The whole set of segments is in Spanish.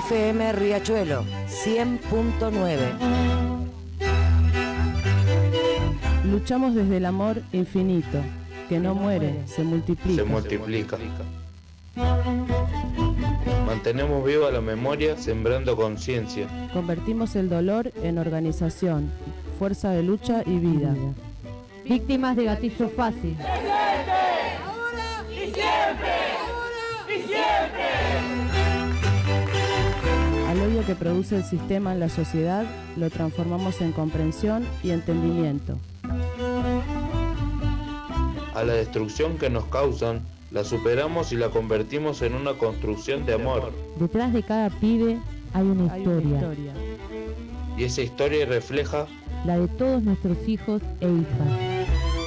FM Riachuelo 100.9. Luchamos desde el amor infinito, que no muere, se multiplica. Mantenemos viva la memoria, sembrando conciencia. Convertimos el dolor en organización, fuerza de lucha y vida. Víctimas de gatillo fácil. ¡Ahora y siempre! ¡Ahora y siempre! Al odio que produce el sistema en la sociedad, lo transformamos en comprensión y entendimiento. A la destrucción que nos causan, la superamos y la convertimos en una construcción de amor. Detrás de cada pibe hay una historia. Y esa historia refleja la de todos nuestros hijos e hijas.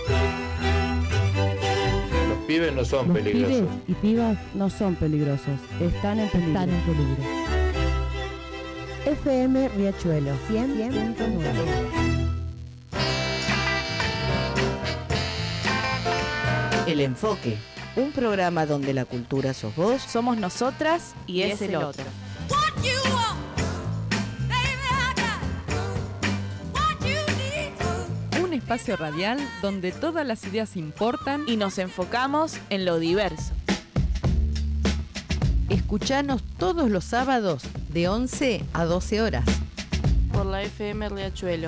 Los pibes no son Los peligrosos. pibes y pibas No son peligrosos, están en peligro. FM Riachuelo 100.9. El Enfoque, un programa donde la cultura sos vos, somos nosotras y es el otro. Un espacio radial donde todas las ideas importan Y nos enfocamos en lo diverso. escuchanos todos los sábados de 11 a 12 horas. Por la FM Riachuelo.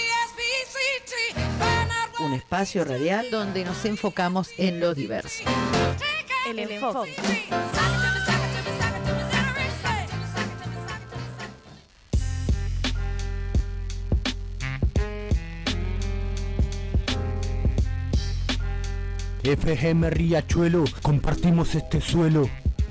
Un espacio radial donde nos enfocamos en lo diverso. El Enfoque. FM Riachuelo, compartimos este suelo.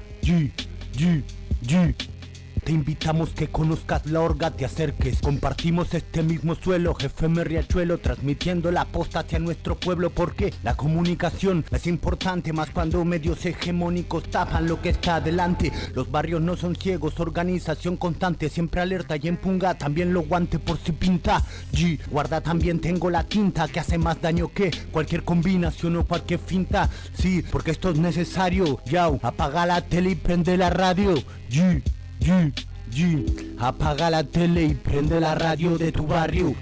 Te invitamos que conozcas la orga, te acerques. Compartimos este mismo suelo, FM Riachuelo, transmitiendo la posta hacia nuestro pueblo, porque la comunicación es importante, más cuando medios hegemónicos tapan lo que está adelante. Los barrios no son ciegos, organización constante, siempre alerta y empunga, también lo guante por si pinta. Guarda, también tengo la quinta, que hace más daño que cualquier combinación o cualquier finta. Sí, porque esto es necesario. Apaga la tele y prende la radio. Apaga la tele y prende la radio de tu barrio.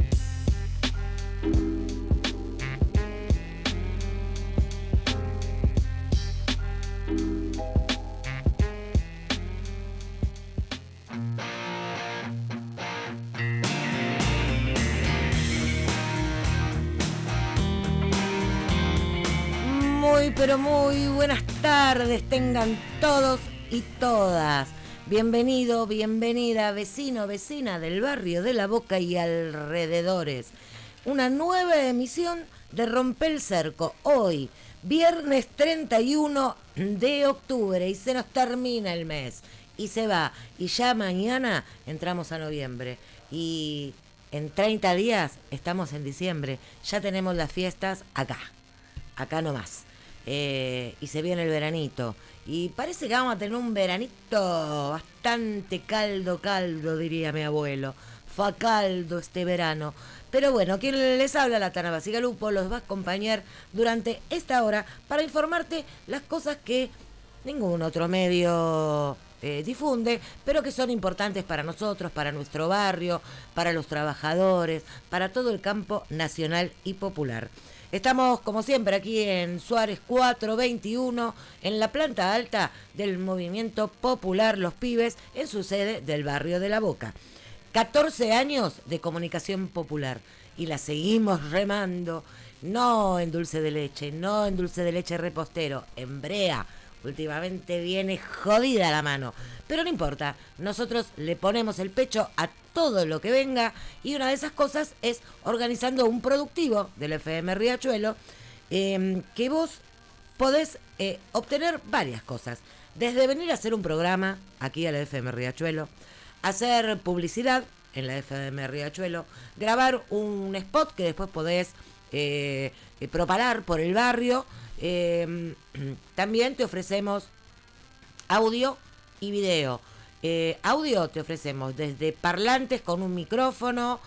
Muy pero muy buenas tardes tengan todos y todas. Bienvenido, bienvenida, vecino, vecina del barrio de La Boca y alrededores. Una nueva emisión de Rompe el Cerco. Hoy, viernes 31 de octubre, y se nos termina el mes. Y se va. Y ya mañana entramos a noviembre. Y en 30 días estamos en diciembre. Ya tenemos las fiestas acá nomás. Y se viene el veranito. Y parece que vamos a tener un veranito bastante caldo, diría mi abuelo. Fa caldo este verano. Pero bueno, quien les habla, la Tana Basigalupo, los va a acompañar durante esta hora para informarte las cosas que ningún otro medio difunde, pero que son importantes para nosotros, para nuestro barrio, para los trabajadores, para todo el campo nacional y popular. Estamos, como siempre, aquí en Suárez 421, en la planta alta del Movimiento Popular Los Pibes, en su sede del barrio de La Boca. 14 años de comunicación popular y la seguimos remando, no en dulce de leche repostero, en brea. Últimamente viene jodida la mano, pero no importa, nosotros le ponemos el pecho a todo lo que venga, y una de esas cosas es organizando un productivo del FM Riachuelo, que vos podés obtener varias cosas, desde venir a hacer un programa aquí a la FM Riachuelo, hacer publicidad en la FM Riachuelo, grabar un spot que después podés propalar por el barrio. También te ofrecemos audio y video. Audio te ofrecemos desde parlantes con un micrófono,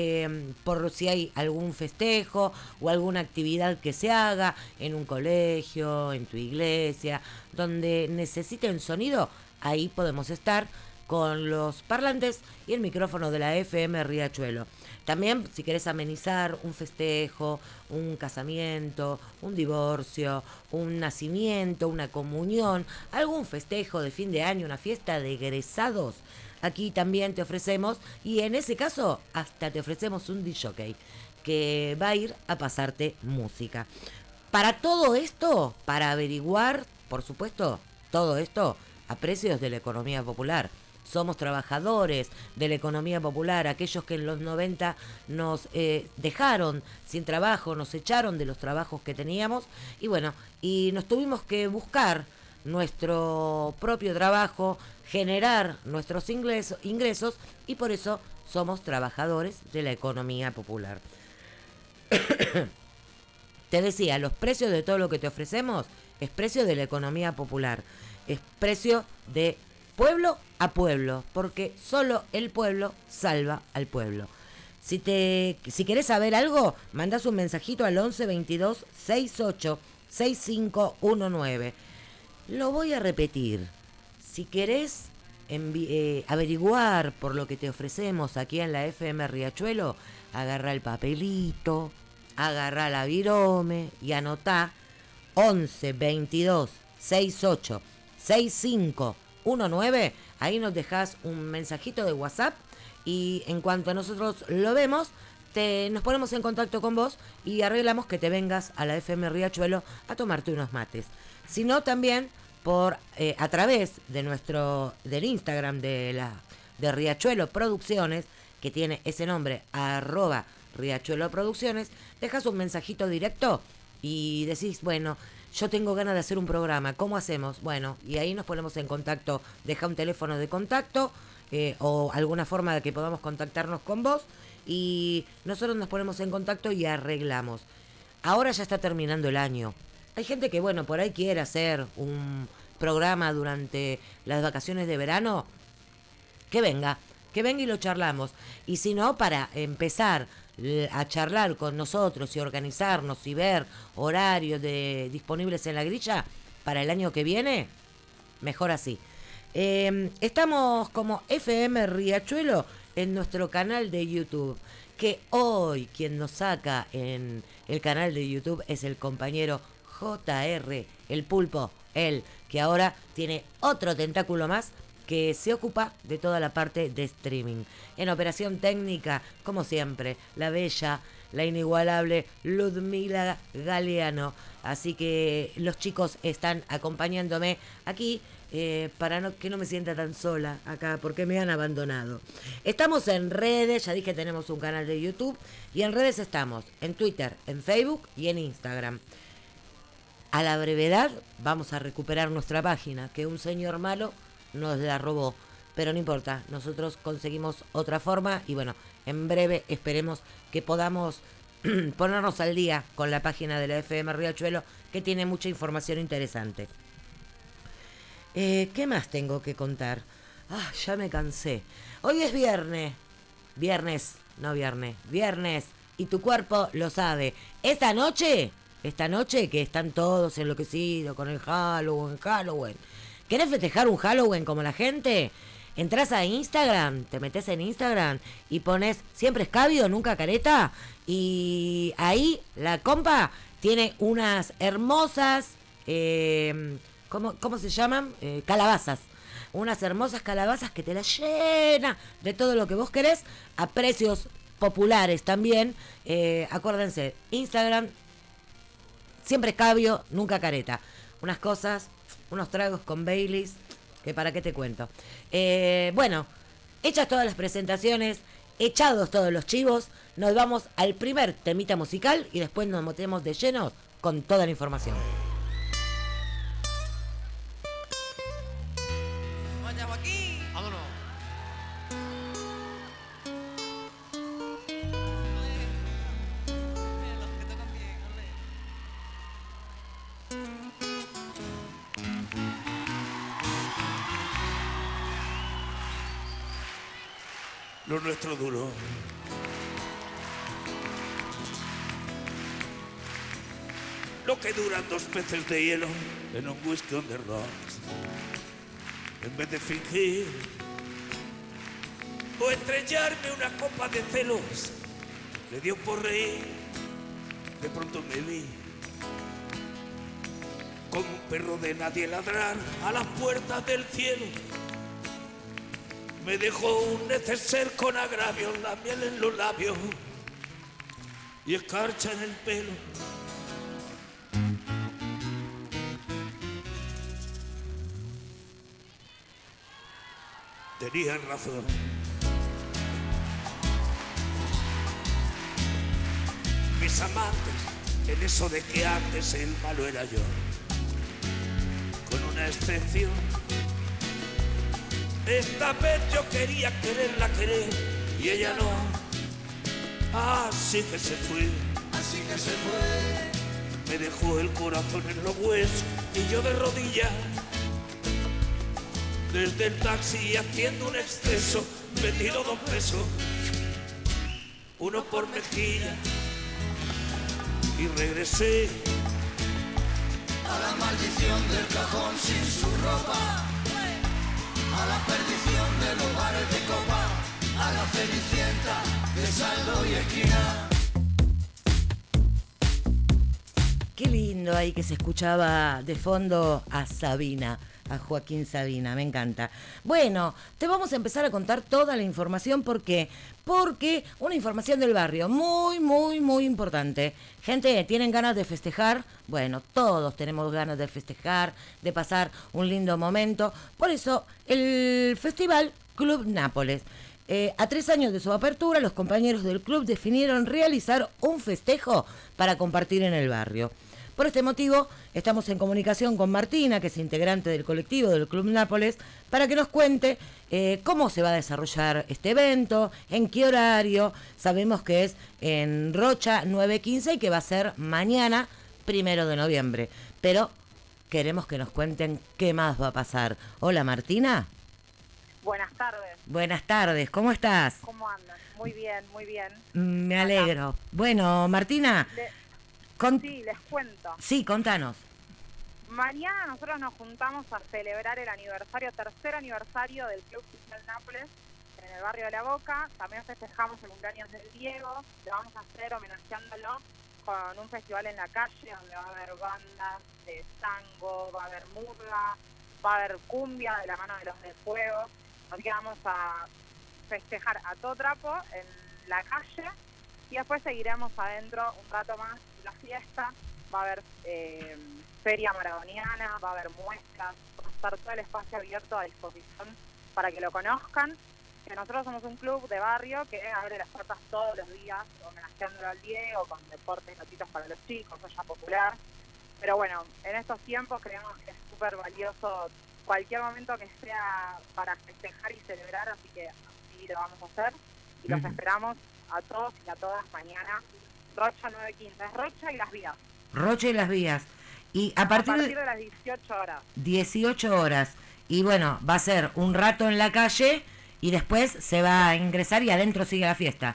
por si hay algún festejo o alguna actividad que se haga en un colegio, en tu iglesia, donde necesiten sonido, ahí podemos estar con los parlantes y el micrófono de la FM Riachuelo. También, si querés amenizar un festejo, un casamiento, un divorcio, un nacimiento, una comunión, algún festejo de fin de año, una fiesta de egresados, aquí también te ofrecemos, y en ese caso hasta te ofrecemos un disc-jockey que va a ir a pasarte música. Para todo esto, para averiguar, por supuesto, todo esto a precios de la economía popular. Somos trabajadores de la economía popular, aquellos que en los 90 nos dejaron sin trabajo, nos echaron de los trabajos que teníamos y bueno, y nos tuvimos que buscar nuestro propio trabajo, generar nuestros ingresos y por eso somos trabajadores de la economía popular. Te decía, los precios de todo lo que te ofrecemos es precio de la economía popular, es precio de pueblo a pueblo, porque solo el pueblo salva al pueblo. Si querés saber algo, mandás un mensajito al 11 22 68 6519. Lo voy a repetir. Si querés averiguar por lo que te ofrecemos aquí en la FM Riachuelo, agarrá el papelito, agarrá la virome y anotá 11 22 68 6519. Ahí nos dejás un mensajito de WhatsApp y en cuanto nosotros lo vemos, nos ponemos en contacto con vos y arreglamos que te vengas a la FM Riachuelo a tomarte unos mates. Si no, también a través de del Instagram de Riachuelo Producciones, que tiene ese nombre, @Riachuelo Producciones, dejas un mensajito directo y decís, bueno, yo tengo ganas de hacer un programa, ¿cómo hacemos? Bueno, y ahí nos ponemos en contacto, deja un teléfono de contacto o alguna forma de que podamos contactarnos con vos y nosotros nos ponemos en contacto y arreglamos. Ahora ya está terminando el año. Hay gente que, bueno, por ahí quiere hacer un programa durante las vacaciones de verano, que venga y lo charlamos. Y si no, para empezar a charlar con nosotros y organizarnos y ver horarios disponibles en la grilla para el año que viene, mejor así. Estamos como FM Riachuelo en nuestro canal de YouTube, que hoy quien nos saca en el canal de YouTube es el compañero JR, el Pulpo, él, que ahora tiene otro tentáculo más que se ocupa de toda la parte de streaming. En operación técnica, como siempre, la bella, la inigualable Ludmila Galeano. Así que los chicos están acompañándome aquí para que no me sienta tan sola acá, porque me han abandonado. Estamos en redes, ya dije, tenemos un canal de YouTube, y en redes estamos en Twitter, en Facebook y en Instagram. A la brevedad vamos a recuperar nuestra página, que un señor malo nos la robó, pero no importa, nosotros conseguimos otra forma y bueno, en breve esperemos que podamos ponernos al día con la página de la FM Riachuelo, que tiene mucha información interesante. ¿Qué más tengo que contar? Ya me cansé. Hoy es viernes, y tu cuerpo lo sabe. Esta noche que están todos enloquecidos con el Halloween. ¿Querés festejar un Halloween como la gente? Entrás a Instagram, te metés en Instagram y pones siempre escabio, nunca careta. Y ahí la compa tiene unas hermosas, ¿cómo se llaman? Calabazas. Unas hermosas calabazas que te las llena de todo lo que vos querés a precios populares también. Acuérdense, Instagram, siempre escabio, nunca careta. Unas cosas, unos tragos con Baileys, que para qué te cuento. Bueno, hechas todas las presentaciones, echados todos los chivos, nos vamos al primer temita musical y después nos metemos de lleno con toda la información. Vaya Joaquín, vámonos. Lo nuestro duro. Lo que duran 2 peces de hielo en un whisky on the rocks. En vez de fingir o estrellarme una copa de celos. Le dio por reír, de pronto me vi como un perro de nadie ladrar a las puertas del cielo. Me dejó un neceser con agravios, la miel en los labios y escarcha en el pelo. Tenían razón. Mis amantes, en eso de que antes el malo era yo, con una excepción. Esta vez yo quería quererla querer y ella no. Así que se fue. Así que se fue. Me dejó el corazón en los huesos y yo de rodillas. Desde el taxi haciendo un exceso, me tiró 2 pesos, uno por mejilla, y regresé a la maldición del cajón sin su ropa, a la perdición de los bares de copa, a la cenicienta de saldo y esquina. Qué lindo ahí que se escuchaba de fondo a Sabina, a Joaquín Sabina, me encanta. Bueno, te vamos a empezar a contar toda la información. ¿Por qué? Porque una información del barrio muy, muy, muy importante. Gente, ¿tienen ganas de festejar? Bueno, todos tenemos ganas de festejar, de pasar un lindo momento. Por eso, el Festival Club Nápoles. A 3 años de su apertura, los compañeros del club definieron realizar un festejo para compartir en el barrio. Por este motivo, estamos en comunicación con Martina, que es integrante del colectivo del Club Nápoles, para que nos cuente cómo se va a desarrollar este evento, en qué horario. Sabemos que es en Rocha 915 y que va a ser mañana, 1 de noviembre. Pero queremos que nos cuenten qué más va a pasar. Hola, Martina. Buenas tardes. Buenas tardes, ¿cómo estás? ¿Cómo andan? Muy bien, muy bien. Me alegro. Bueno, Martina... Sí, les cuento. Sí, contanos. Mañana nosotros nos juntamos a celebrar el tercer aniversario del Club Social Nápoles en el barrio de La Boca. También festejamos el cumpleaños del Diego. Lo vamos a hacer homenajeándolo con un festival en la calle donde va a haber bandas de tango, va a haber murga, va a haber cumbia de la mano de los de Fuego. Así que vamos a festejar a todo trapo en la calle y después seguiremos adentro un rato más la fiesta. Va a haber feria maradoniana, va a haber muestras, va a estar todo el espacio abierto a disposición para que lo conozcan. Que nosotros somos un club de barrio que abre las puertas todos los días, homenajeándolo al Diego, con deportes gratuitos para los chicos, olla popular. Pero bueno, en estos tiempos creemos que es súper valioso cualquier momento que sea para festejar y celebrar, así que así lo vamos a hacer. Y los esperamos a todos y a todas mañana. Rocha 915, es Rocha y Las Vías. Rocha y Las Vías. Y a partir de las 18 horas. 18 horas. Y bueno, va a ser un rato en la calle y después se va a ingresar y adentro sigue la fiesta.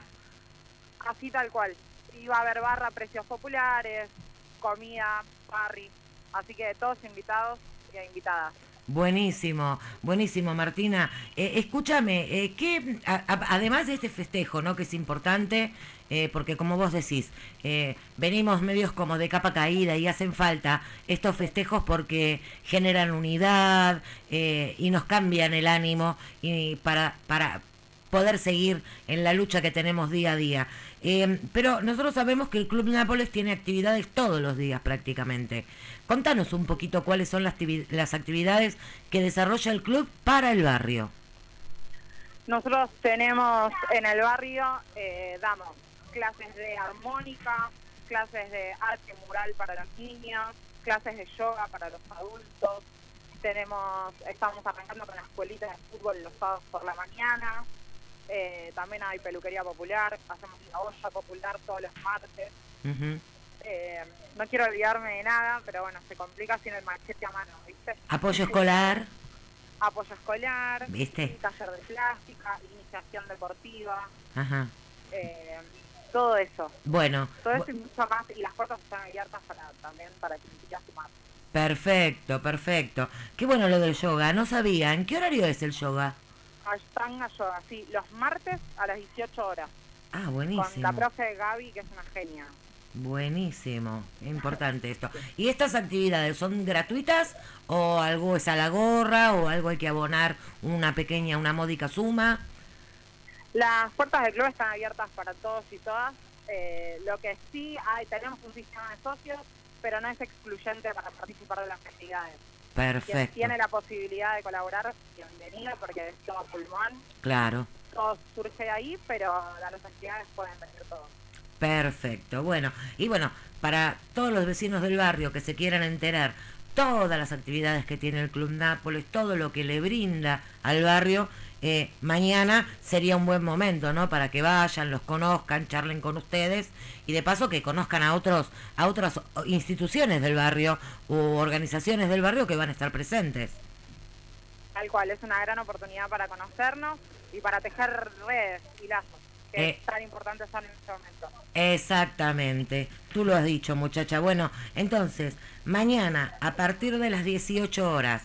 Así tal cual. Y va a haber barra, precios populares, comida, parry. Así que todos invitados y invitadas. Buenísimo, buenísimo, Martina. Escúchame, ¿qué, además de este festejo, ¿no?, que es importante, porque como vos decís, venimos medios como de capa caída y hacen falta estos festejos porque generan unidad y nos cambian el ánimo y para poder seguir en la lucha que tenemos día a día. Pero nosotros sabemos que el Club Nápoles tiene actividades todos los días prácticamente. Contanos un poquito cuáles son las actividades que desarrolla el club para el barrio. Nosotros tenemos en el barrio, damos clases de armónica, clases de arte mural para los niños, clases de yoga para los adultos. Estamos arrancando con la escuelita de fútbol los sábados por la mañana. También hay peluquería popular, hacemos la olla popular todos los martes. No quiero olvidarme de nada, pero bueno, se complica sin el machete a mano, ¿viste? Apoyo escolar. Apoyo escolar, ¿viste? Taller de plástica, iniciación deportiva. Ajá. Todo eso. Bueno. Todo eso y mucho más, y las puertas están abiertas también para que quieras sumar. Perfecto, perfecto. Qué bueno lo del yoga, no sabía. ¿En qué horario es el yoga? Ashtanga Yoga, sí, los martes a las 18 horas. Ah, buenísimo. Con la profe Gaby, que es una genia. Buenísimo, importante esto. ¿Y estas actividades son gratuitas o algo es a la gorra o algo hay que abonar una módica suma? Las puertas del club están abiertas para todos y todas. Lo que sí tenemos un sistema de socios, pero no es excluyente para participar de las actividades. Perfecto. Quien tiene la posibilidad de colaborar, bienvenida, porque es todo pulmón. Claro. Todo surge ahí, pero a las actividades pueden venir todos. Perfecto. Bueno, y bueno, para todos los vecinos del barrio que se quieran enterar todas las actividades que tiene el Club Nápoles, todo lo que le brinda al barrio, mañana sería un buen momento, ¿no? Para que vayan, los conozcan, charlen con ustedes y de paso que conozcan a otras instituciones del barrio u organizaciones del barrio que van a estar presentes. Tal cual, es una gran oportunidad para conocernos y para tejer redes y lazos, que tan importantes son en este momento. Exactamente, tú lo has dicho, muchacha. Bueno, entonces, mañana a partir de las 18 horas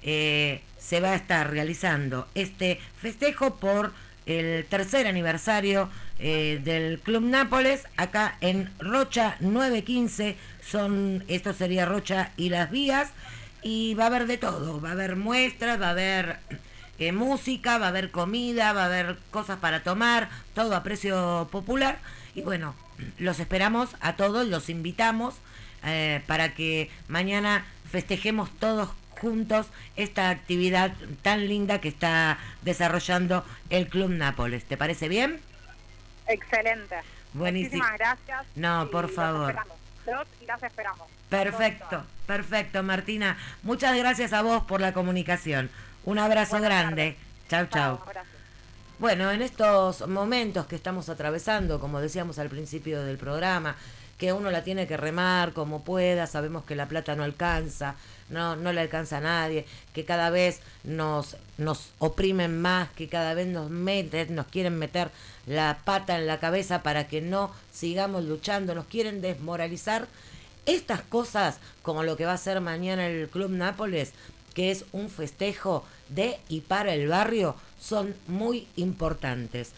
se va a estar realizando este festejo por el tercer aniversario del Club Nápoles, acá en Rocha 915, esto sería Rocha y Las Vías, y va a haber de todo, va a haber muestras, va a haber música, va a haber comida, va a haber cosas para tomar, todo a precio popular, y bueno, los esperamos a todos, los invitamos para que mañana festejemos todos juntos esta actividad tan linda que está desarrollando el Club Nápoles. ¿Te parece bien? Excelente. Buenísimo. Muchísimas gracias. No, por favor. Las esperamos. Perfecto, perfecto, Martina. Muchas gracias a vos por la comunicación. Un abrazo grande. Chau, chau. Bueno, en estos momentos que estamos atravesando, como decíamos al principio del programa, que uno la tiene que remar como pueda, sabemos que la plata no alcanza, no le alcanza a nadie, que cada vez nos oprimen más, que cada vez nos quieren meter la pata en la cabeza para que no sigamos luchando, nos quieren desmoralizar. Estas cosas, como lo que va a hacer mañana el Club Nápoles, que es un festejo de y para el barrio, son muy importantes.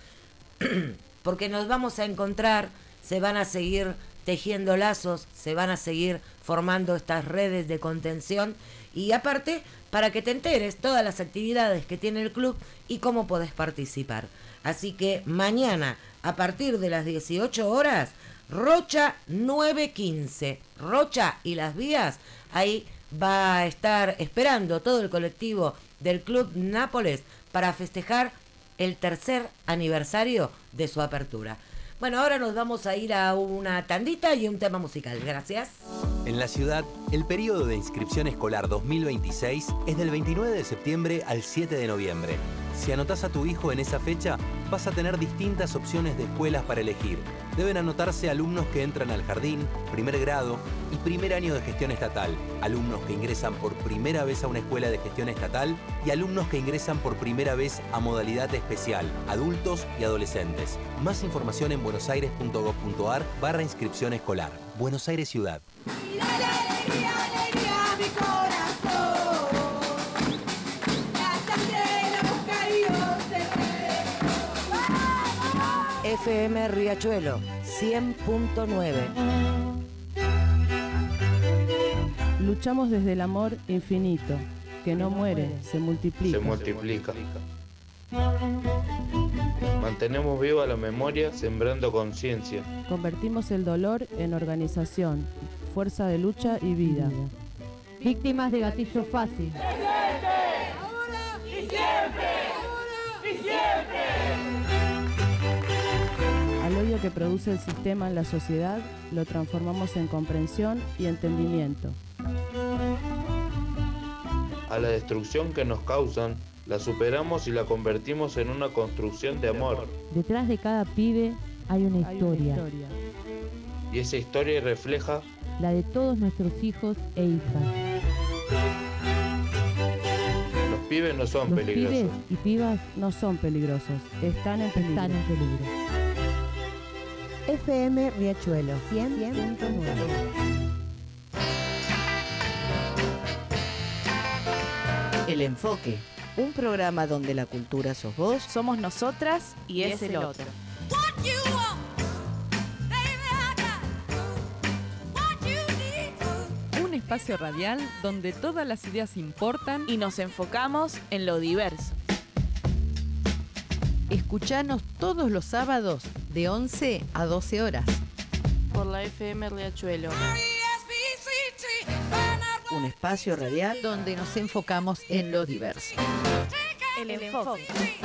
Porque nos vamos a encontrar, se van a seguir tejiendo lazos, se van a seguir formando estas redes de contención y aparte para que te enteres todas las actividades que tiene el club y cómo podés participar. Así que mañana a partir de las 18 horas, Rocha 915, Rocha y Las Vías, ahí va a estar esperando todo el colectivo del Club Nápoles para festejar el tercer aniversario de su apertura. Bueno, ahora nos vamos a ir a una tandita y un tema musical. Gracias. En la ciudad, el periodo de inscripción escolar 2026 es del 29 de septiembre al 7 de noviembre. Si anotás a tu hijo en esa fecha, vas a tener distintas opciones de escuelas para elegir. Deben anotarse alumnos que entran al jardín, primer grado y primer año de gestión estatal, alumnos que ingresan por primera vez a una escuela de gestión estatal y alumnos que ingresan por primera vez a modalidad especial, adultos y adolescentes. Más información en buenosaires.gov.ar/inscripción escolar. Buenos Aires Ciudad. FM Riachuelo 100.9. Luchamos desde el amor infinito, que no muere, se multiplica. Mantenemos viva la memoria, sembrando conciencia. Convertimos el dolor en organización, fuerza de lucha y vida. Víctimas de gatillo fácil. ¡Ahora y siempre! ¡Ahora y siempre! Al odio que produce el sistema en la sociedad, lo transformamos en comprensión y entendimiento. A la destrucción que nos causan, la superamos y la convertimos en una construcción de amor. Detrás de cada pibe hay una historia. Y esa historia refleja la de todos nuestros hijos e hijas. Los pibes no son peligrosos. Los pibes y pibas no son peligrosos, están en peligro. FM Riachuelo 100.9. El enfoque Un programa donde la cultura sos vos, somos nosotras y es el otro. Un espacio radial donde todas las ideas importan y nos enfocamos en lo diverso. Escuchanos todos los sábados de 11 a 12 horas. Por la FM Riachuelo. Un espacio radial donde nos enfocamos en lo diverso. El enfoque.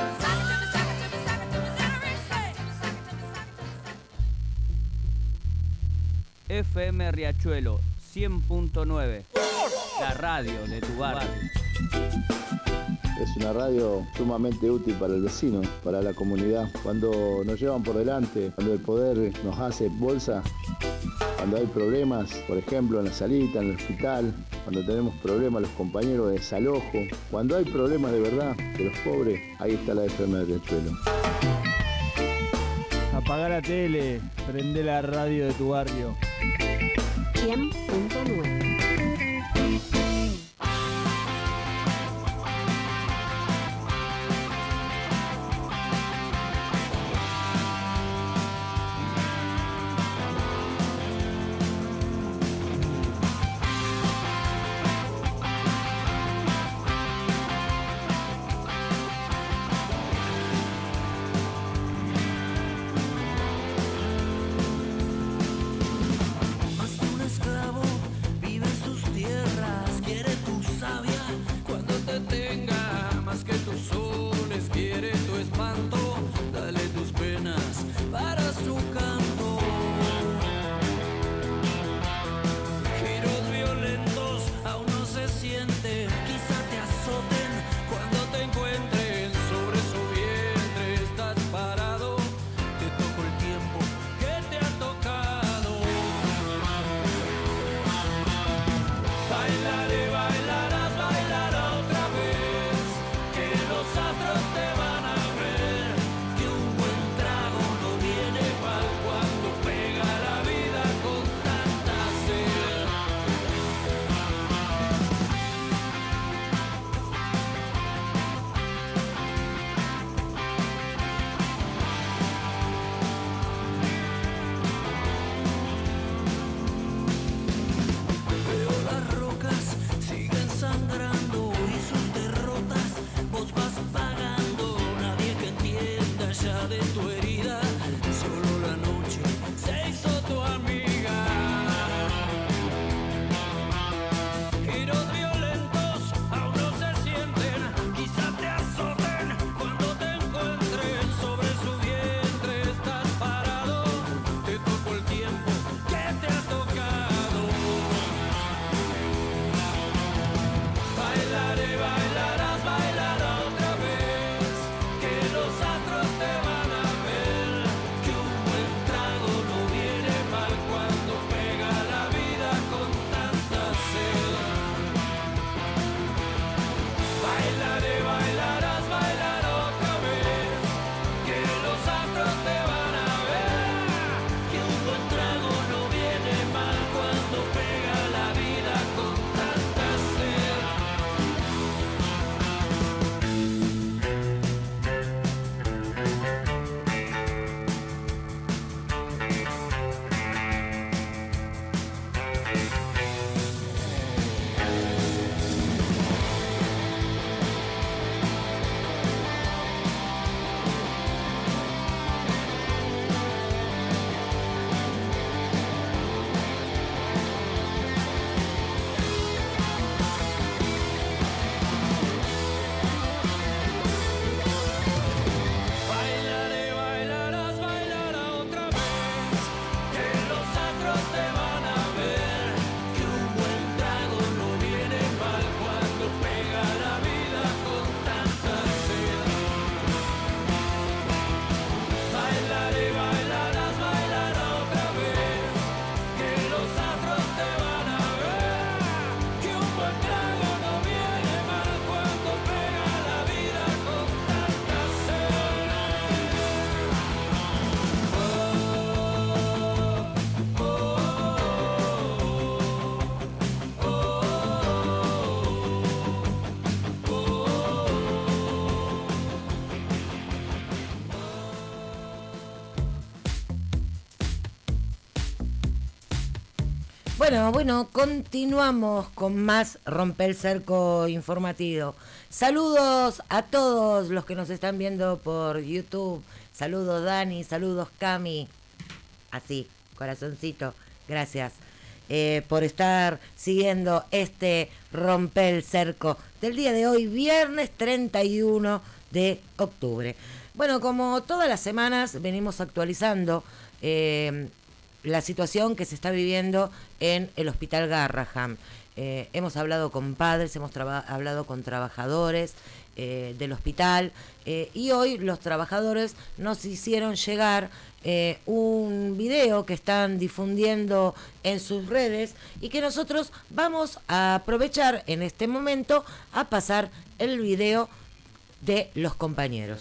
FM Riachuelo 100.9, la radio de tu barrio. Es una radio sumamente útil para el vecino, para la comunidad. Cuando nos llevan por delante, cuando el poder nos hace bolsa, cuando hay problemas, por ejemplo, en la salita, en el hospital, cuando tenemos problemas los compañeros de desalojo, cuando hay problemas de verdad de los pobres, ahí está la FM de Riachuelo. Apagá la tele, prende la radio de tu barrio. 100.9. Bailarás otra vez, que los astros te van a ver. Bueno, continuamos con más Rompe el Cerco informativo. Saludos a todos los que nos están viendo por YouTube. Saludos Dani, saludos Cami. Así, corazoncito, gracias por estar siguiendo este Rompe el Cerco del día de hoy, viernes 31 de octubre. Bueno, como todas las semanas venimos actualizando la situación que se está viviendo en el Hospital Garrahan. Hemos hablado con padres, hemos hablado con trabajadores del hospital y hoy los trabajadores nos hicieron llegar un video que están difundiendo en sus redes y que nosotros vamos a aprovechar en este momento a pasar el video de los compañeros.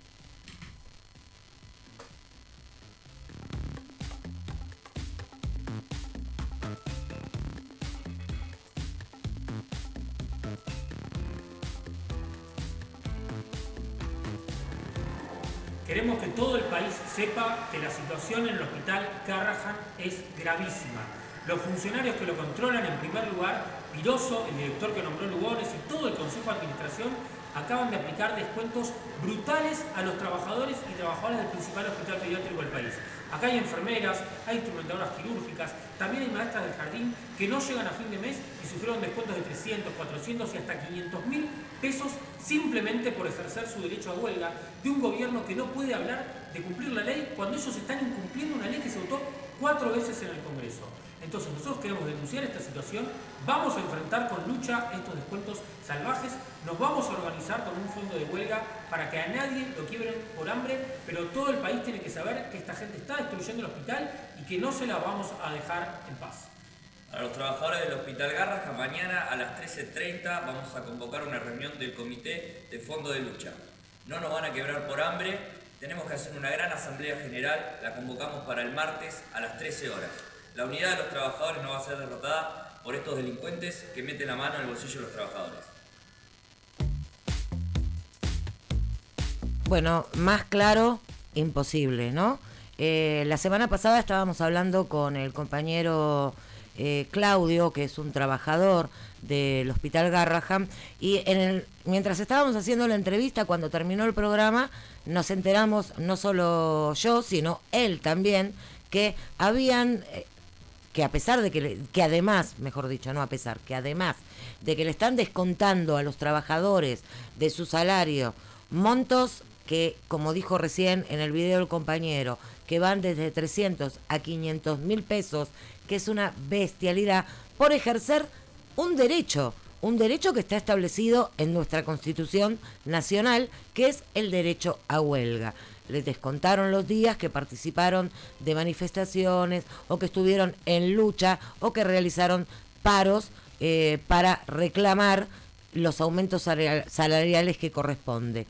Queremos que todo el país sepa que la situación en el Hospital Garrahan es gravísima. Los funcionarios que lo controlan, en primer lugar, Piroso, el director que nombró Lugones y todo el Consejo de Administración, acaban de aplicar descuentos brutales a los trabajadores y trabajadoras del principal hospital pediátrico del país. Acá hay enfermeras, hay instrumentadoras quirúrgicas, también hay maestras del jardín que no llegan a fin de mes y sufrieron descuentos de 300, 400 y hasta 500.000 pesos simplemente por ejercer su derecho a huelga de un gobierno que no puede hablar de cumplir la ley cuando ellos están incumpliendo una ley que se votó 4 veces en el Congreso. Entonces nosotros queremos denunciar esta situación, vamos a enfrentar con lucha estos descuentos salvajes, nos vamos a organizar con un fondo de huelga para que a nadie lo quiebren por hambre, pero todo el país tiene que saber que esta gente está destruyendo el hospital y que no se la vamos a dejar en paz. A los trabajadores del Hospital Garrahan, mañana a las 13:30 vamos a convocar una reunión del Comité de Fondo de Lucha. No nos van a quebrar por hambre, tenemos que hacer una gran asamblea general, la convocamos para el martes a las 13 horas. La unidad de los trabajadores no va a ser derrotada por estos delincuentes que meten la mano en el bolsillo de los trabajadores. Bueno, más claro, imposible, ¿no? La semana pasada estábamos hablando con el compañero Claudio, que es un trabajador del Hospital Garrahan, y mientras estábamos haciendo la entrevista, cuando terminó el programa, nos enteramos, no solo yo, sino él también, que habían... que a pesar de que además, mejor dicho, no a pesar, que además de que le están descontando a los trabajadores de su salario montos que, como dijo recién en el video el compañero, que van desde 300 a 500.000 pesos, que es una bestialidad, por ejercer un derecho que está establecido en nuestra Constitución Nacional, que es el derecho a huelga. Les descontaron los días que participaron de manifestaciones o que estuvieron en lucha o que realizaron paros para reclamar los aumentos salariales que corresponde.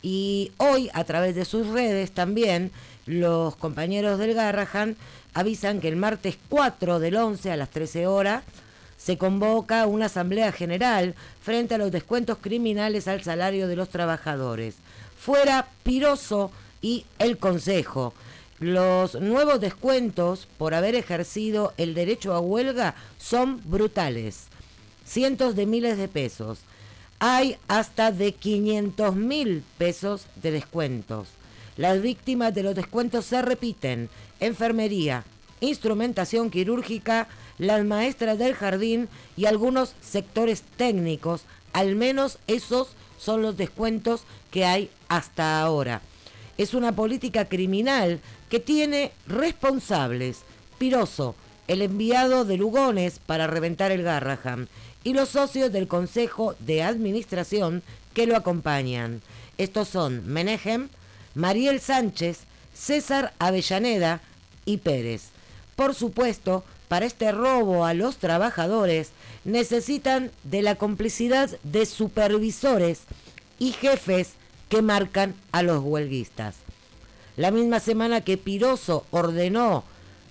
Y hoy, a través de sus redes también, los compañeros del Garrahan avisan que el martes 4 del 11 a las 13 horas se convoca una asamblea general frente a los descuentos criminales al salario de los trabajadores. Fuera Piroso y el Consejo. Los nuevos descuentos por haber ejercido el derecho a huelga son brutales. Cientos de miles de pesos. Hay hasta de 500.000 pesos de descuentos. Las víctimas de los descuentos se repiten: enfermería, instrumentación quirúrgica, las maestras del jardín y algunos sectores técnicos. Al menos esos son los descuentos que hay hasta ahora. Es una política criminal que tiene responsables Piroso, el enviado de Lugones para reventar el Garrahan, y los socios del Consejo de Administración que lo acompañan. Estos son Menehem, Mariel Sánchez, César Avellaneda y Pérez. Por supuesto, para este robo a los trabajadores necesitan de la complicidad de supervisores y jefes que marcan a los huelguistas. La misma semana que Piroso ordenó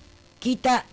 quitar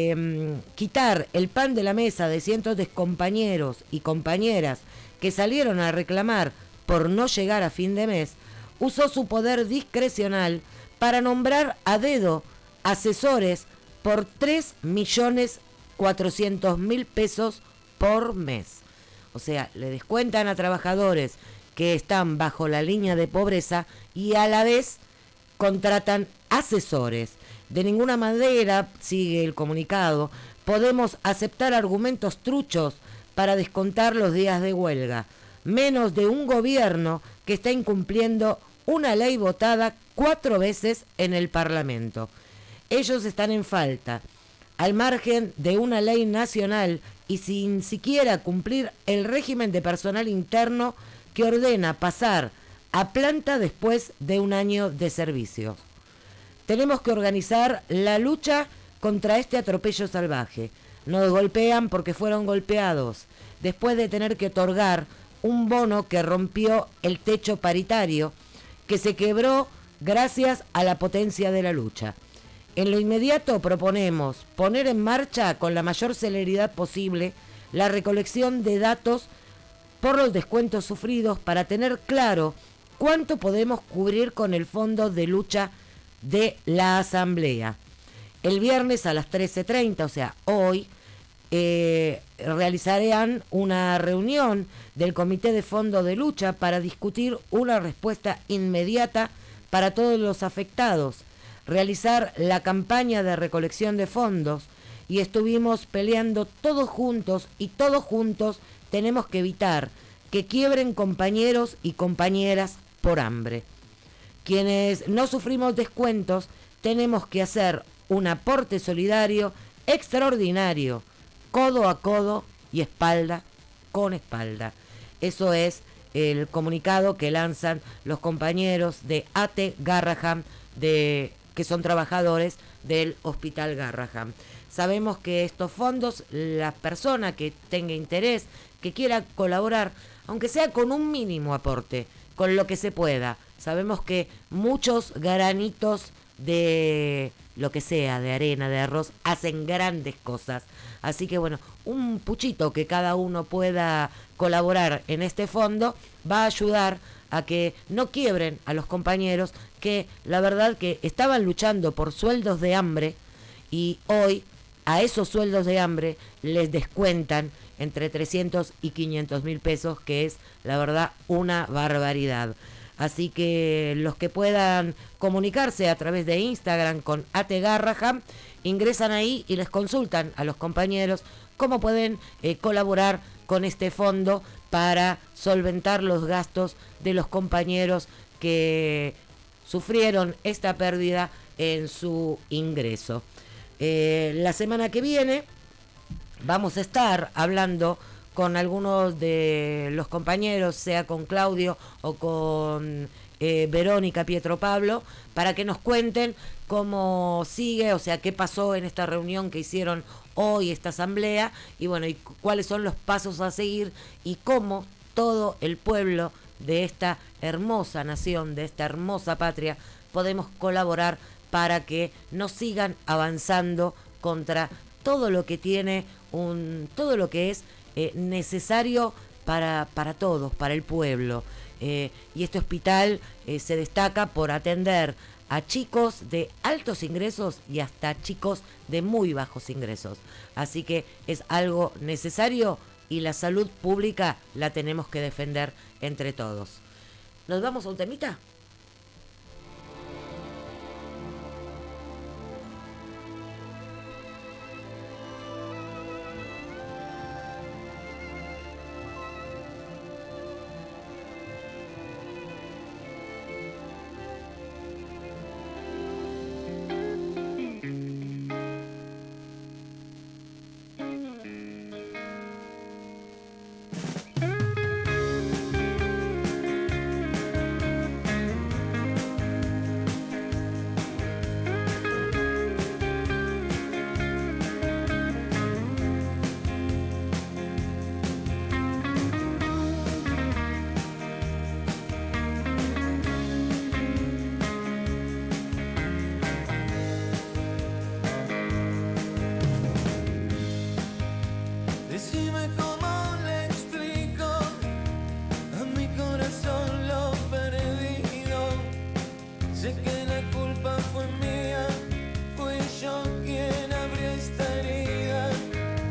el pan de la mesa de cientos de compañeros y compañeras que salieron a reclamar por no llegar a fin de mes, usó su poder discrecional para nombrar a dedo asesores por 3.400.000 400.000 pesos por mes. O sea, le descuentan a trabajadores que están bajo la línea de pobreza y a la vez contratan asesores. De ninguna manera, sigue el comunicado, podemos aceptar argumentos truchos para descontar los días de huelga, menos de un gobierno que está incumpliendo una ley votada 4 veces en el Parlamento. Ellos están en falta, al margen de una ley nacional y sin siquiera cumplir el régimen de personal interno que ordena pasar a planta después de un año de servicio. Tenemos que organizar la lucha contra este atropello salvaje. Nos golpean porque fueron golpeados, después de tener que otorgar un bono que rompió el techo paritario, que se quebró gracias a la potencia de la lucha. En lo inmediato proponemos poner en marcha con la mayor celeridad posible la recolección de datos por los descuentos sufridos para tener claro cuánto podemos cubrir con el fondo de lucha de la Asamblea. El viernes a las 13:30, o sea, hoy, realizarán una reunión del Comité de Fondo de Lucha para discutir una respuesta inmediata para todos los afectados, realizar la campaña de recolección de fondos, y estuvimos peleando todos juntos, y todos juntos tenemos que evitar que quiebren compañeros y compañeras por hambre. Quienes no sufrimos descuentos tenemos que hacer un aporte solidario extraordinario, codo a codo y espalda con espalda. Eso es el comunicado que lanzan los compañeros de ATE Garrahan, que son trabajadores del Hospital Garrahan. Sabemos que estos fondos, la persona que tenga interés, que quiera colaborar, aunque sea con un mínimo aporte, con lo que se pueda. Sabemos que muchos granitos de lo que sea, de arena, de arroz, hacen grandes cosas. Así que bueno, un puchito que cada uno pueda colaborar en este fondo va a ayudar a que no quiebren a los compañeros que la verdad que estaban luchando por sueldos de hambre, y hoy a esos sueldos de hambre les descuentan entre 300 y 500 mil pesos, que es la verdad una barbaridad. Así que los que puedan comunicarse a través de Instagram con ATE Garrahan, ingresan ahí y les consultan a los compañeros cómo pueden colaborar con este fondo para solventar los gastos de los compañeros que sufrieron esta pérdida en su ingreso. La semana que viene vamos a estar hablando con algunos de los compañeros, sea con Claudio o con Verónica Pietro Pablo, para que nos cuenten cómo sigue, o sea, qué pasó en esta reunión que hicieron hoy, esta asamblea, y bueno, y cuáles son los pasos a seguir, y cómo todo el pueblo de esta hermosa nación, de esta hermosa patria, podemos colaborar para que nos sigan avanzando contra todo lo que tiene todo lo que es necesario para todos, para el pueblo. Y este hospital se destaca por atender a chicos de altos ingresos y hasta chicos de muy bajos ingresos. Así que es algo necesario y la salud pública la tenemos que defender entre todos. ¿Nos vamos a un temita? Fue mía, fui yo quien abrió esta herida.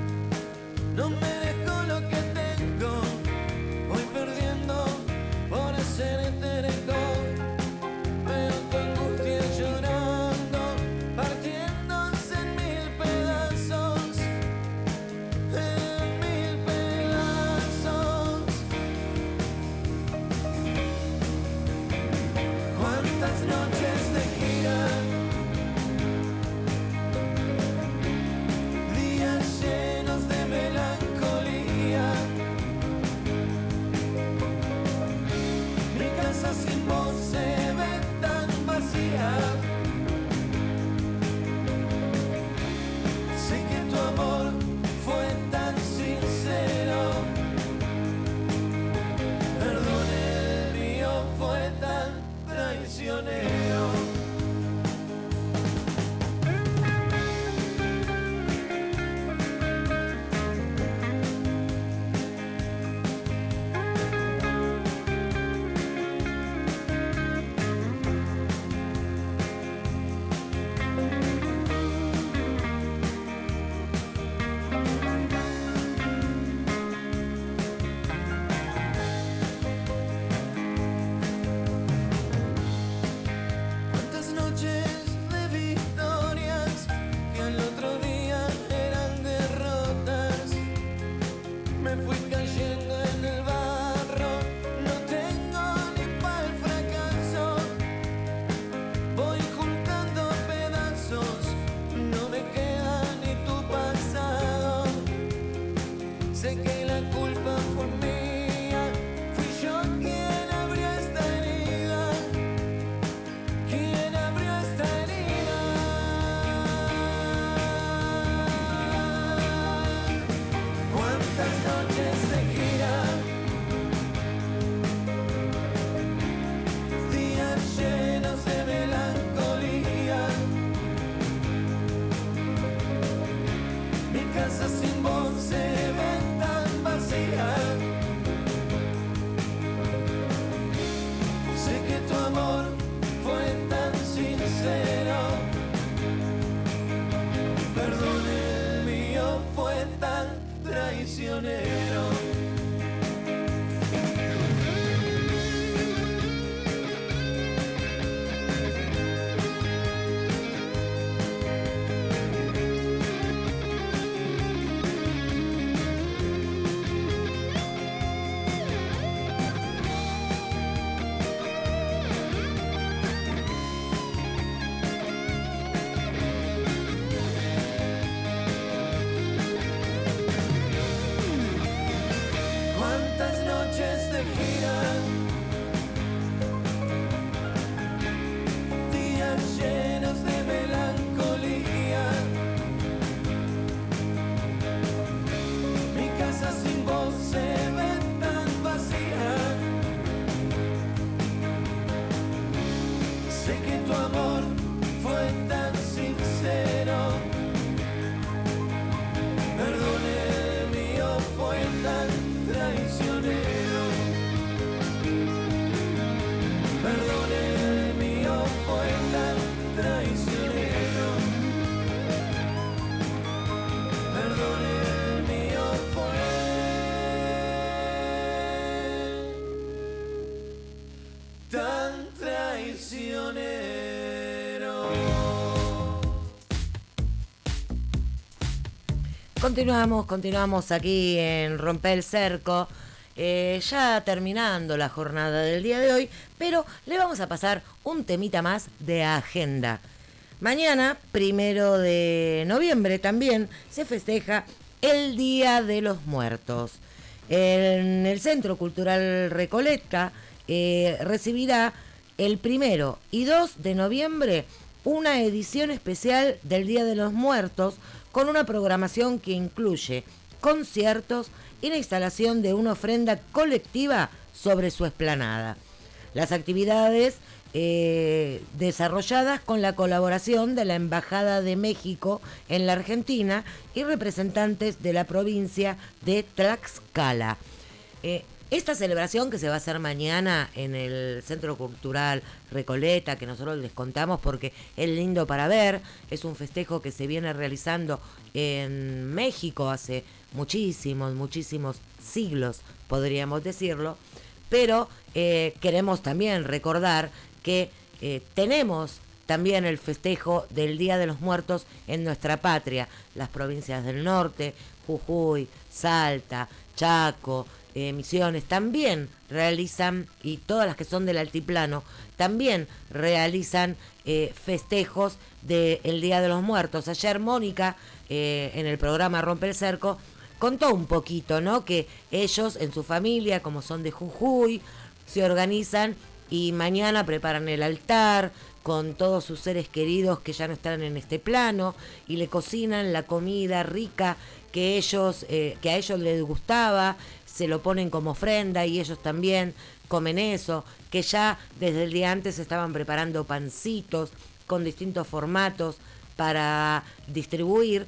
Continuamos aquí en Romper el Cerco, ya terminando la jornada del día de hoy, pero le vamos a pasar un temita más de agenda. Mañana, 1 de noviembre, también se festeja el Día de los Muertos. En el Centro Cultural Recoleta recibirá el 1 y 2 de noviembre una edición especial del Día de los Muertos con una programación que incluye conciertos y la instalación de una ofrenda colectiva sobre su explanada. Las actividades desarrolladas con la colaboración de la Embajada de México en la Argentina y representantes de la provincia de Tlaxcala. Esta celebración que se va a hacer mañana en el Centro Cultural Recoleta, que nosotros les contamos porque es lindo para ver, es un festejo que se viene realizando en México hace muchísimos siglos, podríamos decirlo, pero queremos también recordar que tenemos también el festejo del Día de los Muertos en nuestra patria, las provincias del norte, Jujuy, Salta, Chaco, Misiones también realizan, y todas las que son del altiplano, también realizan festejos del Día de los Muertos. Ayer Mónica, en el programa Rompe el Cerco, contó un poquito, ¿no? Que ellos en su familia, como son de Jujuy, se organizan y mañana preparan el altar con todos sus seres queridos que ya no están en este plano y le cocinan la comida rica que a ellos les gustaba, se lo ponen como ofrenda y ellos también comen eso, que ya desde el día antes estaban preparando pancitos con distintos formatos para distribuir.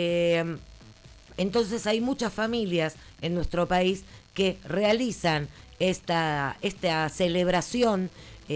Entonces hay muchas familias en nuestro país que realizan esta celebración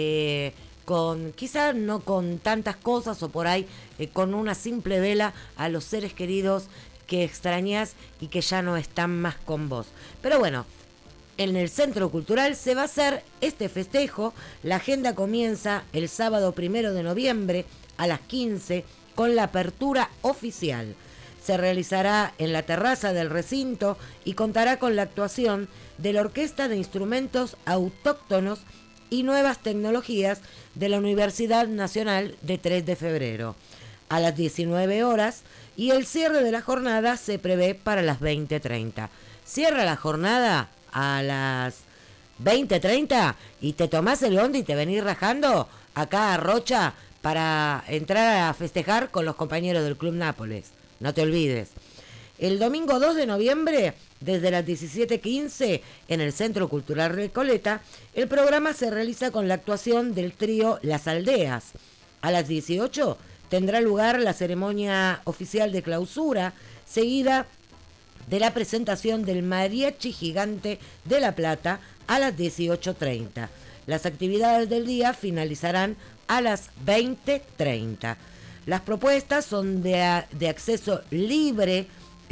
con quizás no con tantas cosas o por ahí con una simple vela a los seres queridos que extrañas y que ya no están más con vos. Pero bueno, en el Centro Cultural se va a hacer este festejo. La agenda comienza el sábado 1 de noviembre a las 15 con la apertura oficial. Se realizará en la terraza del recinto y contará con la actuación de la Orquesta de Instrumentos Autóctonos y Nuevas Tecnologías de la Universidad Nacional de 3 de Febrero a las 19 horas y el cierre de la jornada se prevé para las 20:30. Cierra la jornada a las 20:30 y te tomás el bondi y te venís rajando acá a Rocha para entrar a festejar con los compañeros del Club Nápoles. No te olvides. El domingo 2 de noviembre, desde las 17:15, en el Centro Cultural Recoleta, el programa se realiza con la actuación del trío Las Aldeas. A las 18 tendrá lugar la ceremonia oficial de clausura, seguida de la presentación del Mariachi Gigante de La Plata a las 18:30. Las actividades del día finalizarán a las 20:30. Las propuestas son de acceso libre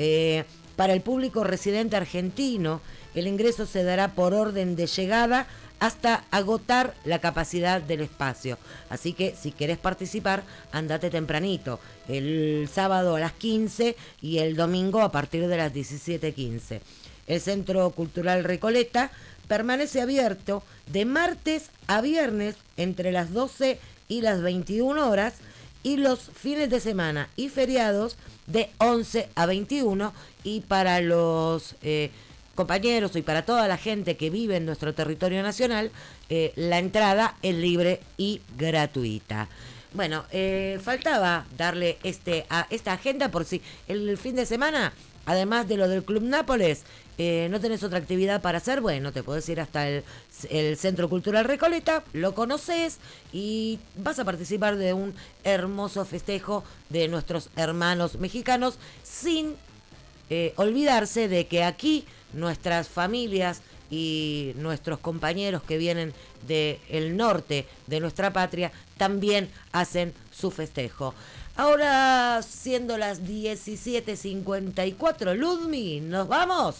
para el público residente argentino. El ingreso se dará por orden de llegada hasta agotar la capacidad del espacio. Así que si querés participar, andate tempranito. El sábado a las 15 y el domingo a partir de las 17:15. El Centro Cultural Recoleta permanece abierto de martes a viernes entre las 12 y las 21 horas y los fines de semana y feriados de 11 a 21, y para los compañeros y para toda la gente que vive en nuestro territorio nacional, la entrada es libre y gratuita. Bueno, faltaba darle a esta agenda por si el fin de semana, además de lo del Club Nápoles, no tenés otra actividad para hacer. Bueno, te podés ir hasta el Centro Cultural Recoleta, lo conoces y vas a participar de un hermoso festejo de nuestros hermanos mexicanos, sin olvidarse de que aquí nuestras familias y nuestros compañeros que vienen del norte de nuestra patria también hacen su festejo. Ahora, siendo las 17:54, Ludmi, ¿nos vamos?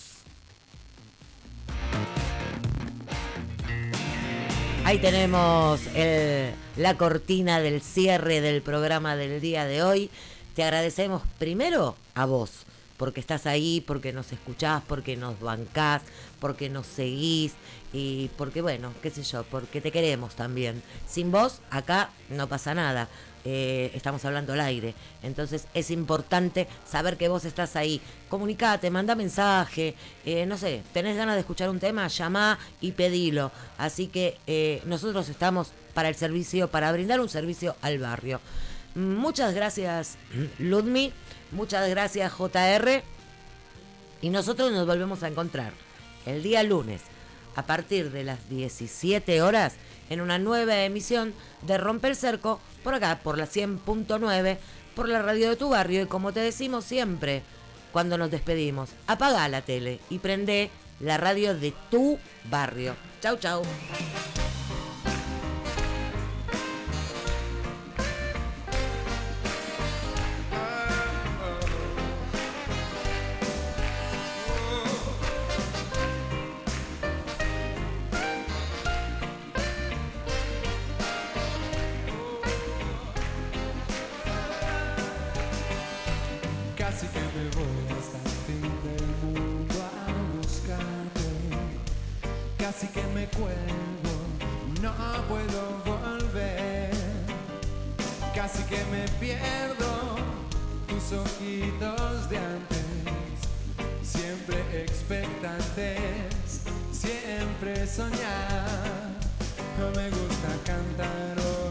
Ahí tenemos la cortina del cierre del programa del día de hoy. Te agradecemos primero a vos porque estás ahí, porque nos escuchás, porque nos bancás, porque nos seguís y porque, bueno, qué sé yo, porque te queremos también. Sin vos, acá no pasa nada. Estamos hablando al aire, entonces es importante saber que vos estás ahí. Comunicate, manda mensaje, no sé, tenés ganas de escuchar un tema, llamá y pedilo. Así que nosotros estamos para el servicio, para brindar un servicio al barrio. Muchas gracias, Ludmi, muchas gracias, JR, y nosotros nos volvemos a encontrar el día lunes a partir de las 17 horas en una nueva emisión de Rompe el Cerco, por acá, por la 100.9, por la radio de tu barrio. Y como te decimos siempre, cuando nos despedimos, apagá la tele y prende la radio de tu barrio. Chau, chau. Casi que me voy hasta el fin del mundo a buscarte. Casi que me cuelgo, no puedo volver. Casi que me pierdo tus ojitos de antes. Siempre expectantes, siempre soñar. Me gusta cantar hoy.